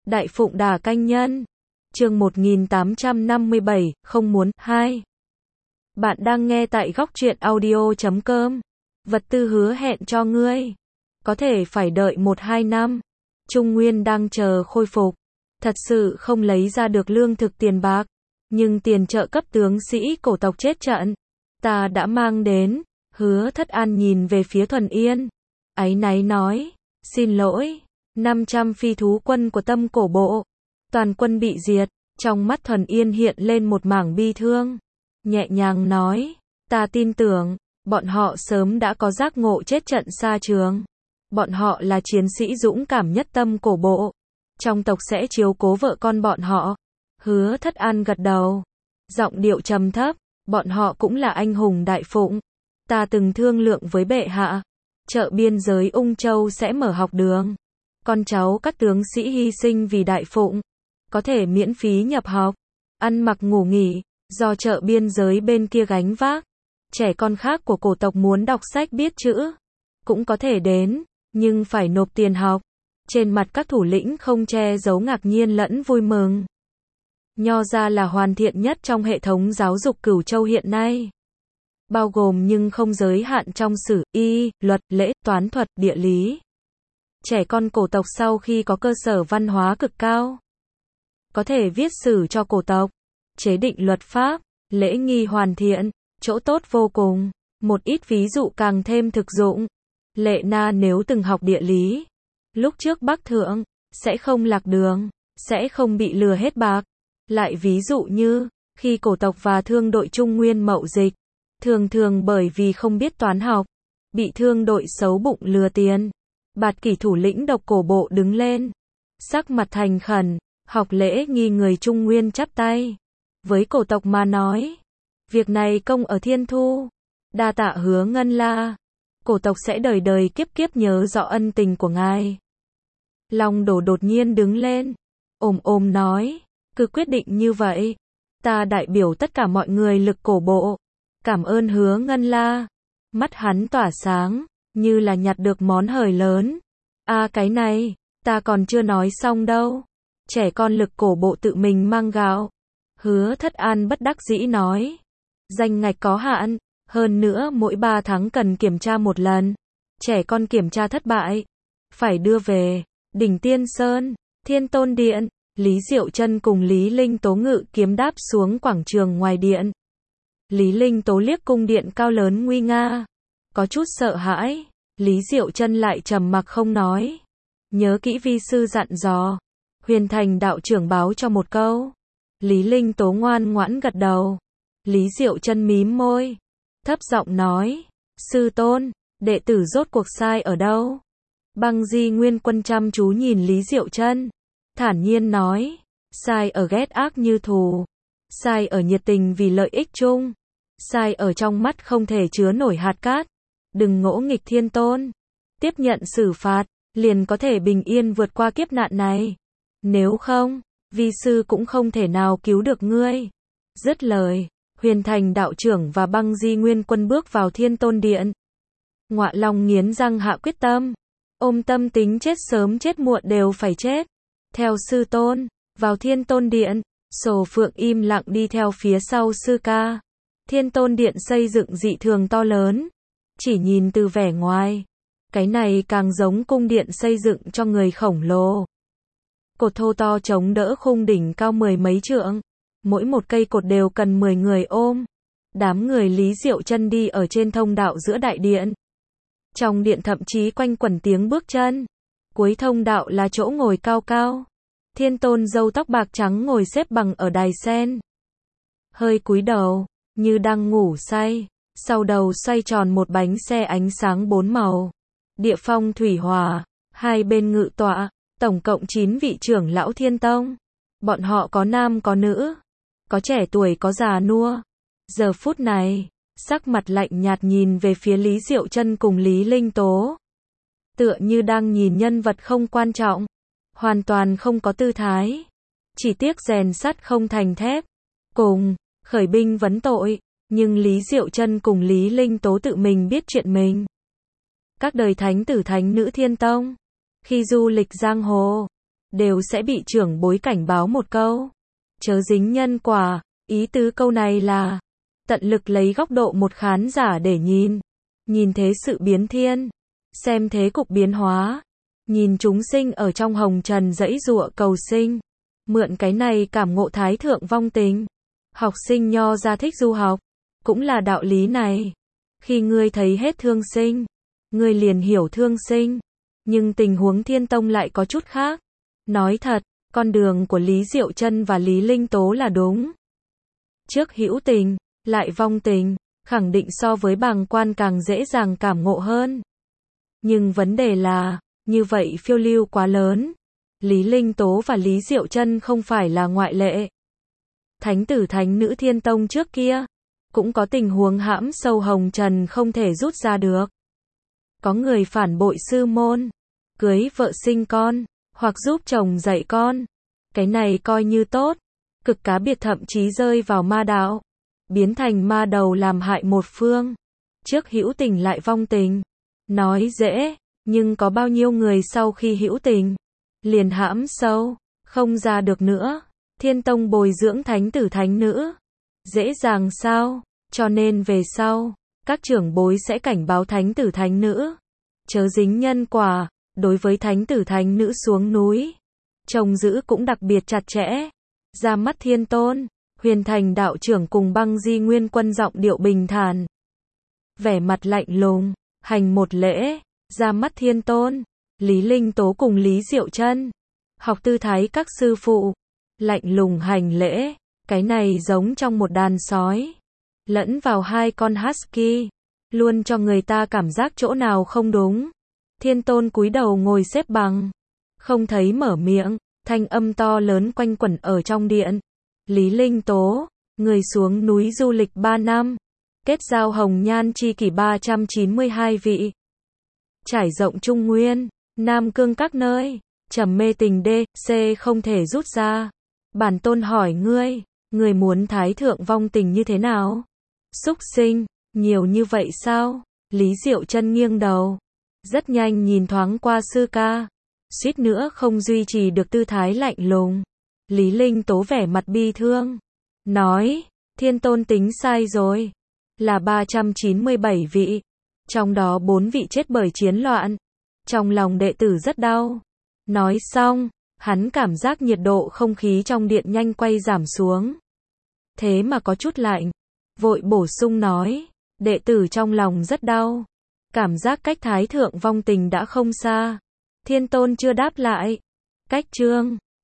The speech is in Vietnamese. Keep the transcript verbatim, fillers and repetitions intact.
Đại Phụng Đà Canh Nhân. Chương một nghìn tám trăm năm mươi bảy, không muốn, hai. Bạn đang nghe tại góc truyện audio chấm com. Vật tư hứa hẹn cho ngươi. Có thể phải đợi một hai năm. Trung Nguyên đang chờ khôi phục. Thật sự không lấy ra được lương thực tiền bạc. Nhưng tiền trợ cấp tướng sĩ cổ tộc chết trận. Ta đã mang đến. Hứa Thất An nhìn về phía Thuần Yên. Áy náy nói. Xin lỗi. năm trăm phi thú quân của Tâm Cổ Bộ. Toàn quân bị diệt. Trong mắt Thuần Yên hiện lên một mảng bi thương. Nhẹ nhàng nói. Ta tin tưởng. Bọn họ sớm đã có giác ngộ chết trận xa trường. Bọn họ là chiến sĩ dũng cảm nhất Tâm Cổ Bộ. Trong tộc sẽ chiếu cố vợ con bọn họ. Hứa Thất An gật đầu. Giọng điệu trầm thấp. Bọn họ cũng là anh hùng Đại Phụng. Ta từng thương lượng với bệ hạ. Chợ biên giới Ung Châu sẽ mở học đường. Con cháu các tướng sĩ hy sinh vì Đại Phụng. Có thể miễn phí nhập học. Ăn mặc ngủ nghỉ. Do chợ biên giới bên kia gánh vác. Trẻ con khác của cổ tộc muốn đọc sách biết chữ. Cũng có thể đến. Nhưng phải nộp tiền học. Trên mặt các thủ lĩnh không che giấu ngạc nhiên lẫn vui mừng. Nho gia là hoàn thiện nhất trong hệ thống giáo dục Cửu Châu hiện nay. Bao gồm nhưng không giới hạn trong sử, y, luật, lễ, toán thuật, địa lý. Trẻ con cổ tộc sau khi có cơ sở văn hóa cực cao. Có thể viết sử cho cổ tộc. Chế định luật pháp, lễ nghi hoàn thiện, chỗ tốt vô cùng. Một ít ví dụ càng thêm thực dụng. Lệ Na nếu từng học địa lý. Lúc trước Bắc Thượng, sẽ không lạc đường, sẽ không bị lừa hết bạc. Lại ví dụ như, khi cổ tộc và thương đội Trung Nguyên mậu dịch, thường thường bởi vì không biết toán học, bị thương đội xấu bụng lừa tiền. Bạt Kỷ thủ lĩnh độc cổ bộ đứng lên, sắc mặt thành khẩn, học lễ nghi người Trung Nguyên chắp tay. Với cổ tộc mà nói, việc này công ở thiên thu, đa tạ Hứa Ngân La. Cổ tộc sẽ đời đời kiếp kiếp nhớ rõ ân tình của ngài. Long Đổ đột nhiên đứng lên, ồm ồm nói, cứ quyết định như vậy. Ta đại biểu tất cả mọi người lực cổ bộ. Cảm ơn Hứa Ngân La. Mắt hắn tỏa sáng, như là nhặt được món hời lớn. À cái này, ta còn chưa nói xong đâu. Trẻ con lực cổ bộ tự mình mang gạo. Hứa Thất An bất đắc dĩ nói. Danh ngạch có hạn, hơn nữa mỗi ba tháng cần kiểm tra một lần. Trẻ con kiểm tra thất bại, phải đưa về. Đỉnh Tiên Sơn, Thiên Tôn Điện. Lý Diệu Chân cùng Lý Linh Tố ngự kiếm đáp xuống quảng trường ngoài điện. Lý Linh Tố liếc cung điện cao lớn nguy nga, có chút sợ hãi. Lý Diệu Chân lại trầm mặc không nói. Nhớ kỹ vi sư dặn dò. Huyền Thành đạo trưởng báo cho một câu. Lý Linh Tố ngoan ngoãn gật đầu. Lý Diệu Chân mím môi, thấp giọng nói, sư tôn, đệ tử rốt cuộc sai ở đâu? Băng Di Nguyên Quân chăm chú nhìn Lý Diệu Chân, thản nhiên nói, sai ở ghét ác như thù, sai ở nhiệt tình vì lợi ích chung, sai ở trong mắt không thể chứa nổi hạt cát. Đừng ngỗ nghịch thiên tôn, tiếp nhận xử phạt, liền có thể bình yên vượt qua kiếp nạn này. Nếu không, vi sư cũng không thể nào cứu được ngươi. Dứt lời, Huyền Thành đạo trưởng và Băng Di Nguyên Quân bước vào Thiên Tôn Điện. Ngọa Long nghiến răng hạ quyết tâm, ôm tâm tính chết sớm chết muộn đều phải chết. Theo sư tôn, vào Thiên Tôn Điện, Sổ Phượng im lặng đi theo phía sau sư ca. Thiên Tôn Điện xây dựng dị thường to lớn, chỉ nhìn từ vẻ ngoài, cái này càng giống cung điện xây dựng cho người khổng lồ. Cột thô to chống đỡ khung đỉnh cao mười mấy trượng, mỗi một cây cột đều cần mười người ôm. Đám người Lý Diệu Chân đi ở trên thông đạo giữa đại điện. Trong điện thậm chí quanh quẩn tiếng bước chân. Cuối thông đạo là chỗ ngồi cao cao. Thiên tôn râu tóc bạc trắng ngồi xếp bằng ở đài sen. Hơi cúi đầu, như đang ngủ say. Sau đầu xoay tròn một bánh xe ánh sáng bốn màu. Địa phong thủy hỏa, hai bên ngự tọa, tổng cộng chín vị trưởng lão Thiên Tông. Bọn họ có nam có nữ, có trẻ tuổi có già nua. Giờ phút này, sắc mặt lạnh nhạt nhìn về phía Lý Diệu Chân cùng Lý Linh Tố. Tựa như đang nhìn nhân vật không quan trọng, hoàn toàn không có tư thái. Chỉ tiếc rèn sắt không thành thép. Cùng, khởi binh vấn tội, nhưng Lý Diệu Chân cùng Lý Linh Tố tự mình biết chuyện mình. Các đời thánh tử thánh nữ Thiên Tông, khi du lịch giang hồ, đều sẽ bị trưởng bối cảnh báo một câu. Chớ dính nhân quả, ý tứ câu này là, tận lực lấy góc độ một khán giả để nhìn. Nhìn thế sự biến thiên, xem thế cục biến hóa, nhìn chúng sinh ở trong hồng trần dãy giụa cầu sinh, mượn cái này cảm ngộ thái thượng vong tình. Học sinh nho ra thích du học, cũng là đạo lý này. Khi ngươi thấy hết thương sinh, ngươi liền hiểu thương sinh, nhưng tình huống Thiên Tông lại có chút khác. Nói thật, con đường của Lý Diệu Trân và Lý Linh Tố là đúng. Trước hữu tình, lại vong tình, khẳng định so với bàng quan càng dễ dàng cảm ngộ hơn. Nhưng vấn đề là, như vậy phiêu lưu quá lớn. Lý Linh Tố và Lý Diệu Trân không phải là ngoại lệ. Thánh tử thánh nữ Thiên Tông trước kia, cũng có tình huống hãm sâu hồng trần không thể rút ra được. Có người phản bội sư môn, cưới vợ sinh con, hoặc giúp chồng dạy con. Cái này coi như tốt, cực cá biệt thậm chí rơi vào ma đạo, biến thành ma đầu làm hại một phương. Trước hữu tình lại vong tình, nói dễ, nhưng có bao nhiêu người sau khi hữu tình, liền hãm sâu, không ra được nữa. Thiên Tông bồi dưỡng thánh tử thánh nữ, dễ dàng sao? Cho nên về sau, các trưởng bối sẽ cảnh báo thánh tử thánh nữ, chớ dính nhân quả. Đối với thánh tử thánh nữ xuống núi, trông giữ cũng đặc biệt chặt chẽ. Ra mắt Thiên Tôn, Huyền Thành đạo trưởng cùng Băng Di Nguyên Quân giọng điệu bình thản, vẻ mặt lạnh lùng, hành một lễ. Ra mắt Thiên Tôn, Lý Linh Tố cùng Lý Diệu Trân, học tư thái các sư phụ, lạnh lùng hành lễ. Cái này giống trong một đàn sói, lẫn vào hai con husky, luôn cho người ta cảm giác chỗ nào không đúng. Thiên Tôn cúi đầu ngồi xếp bằng, không thấy mở miệng, thanh âm to lớn quanh quẩn ở trong điện. Lý Linh Tố, người xuống núi du lịch ba năm, kết giao hồng nhan chi kỷ ba trăm chín mươi hai vị, trải rộng Trung Nguyên, Nam Cương các nơi, trầm mê tình đê, c không thể rút ra. Bản tôn hỏi ngươi, ngươi muốn thái thượng vong tình như thế nào? Súc sinh, nhiều như vậy sao? Lý Diệu Trân nghiêng đầu, rất nhanh nhìn thoáng qua sư ca, suýt nữa không duy trì được tư thái lạnh lùng. Lý Linh Tố vẻ mặt bi thương, nói, Thiên Tôn tính sai rồi, là ba trăm chín mươi bảy vị, trong đó bốn vị chết bởi chiến loạn. Trong lòng đệ tử rất đau. Nói xong, hắn cảm giác nhiệt độ không khí trong điện nhanh quay giảm xuống. Thế mà có chút lạnh, vội bổ sung nói, đệ tử trong lòng rất đau. Cảm giác cách thái thượng vong tình đã không xa. Thiên Tôn chưa đáp lại. Cách chương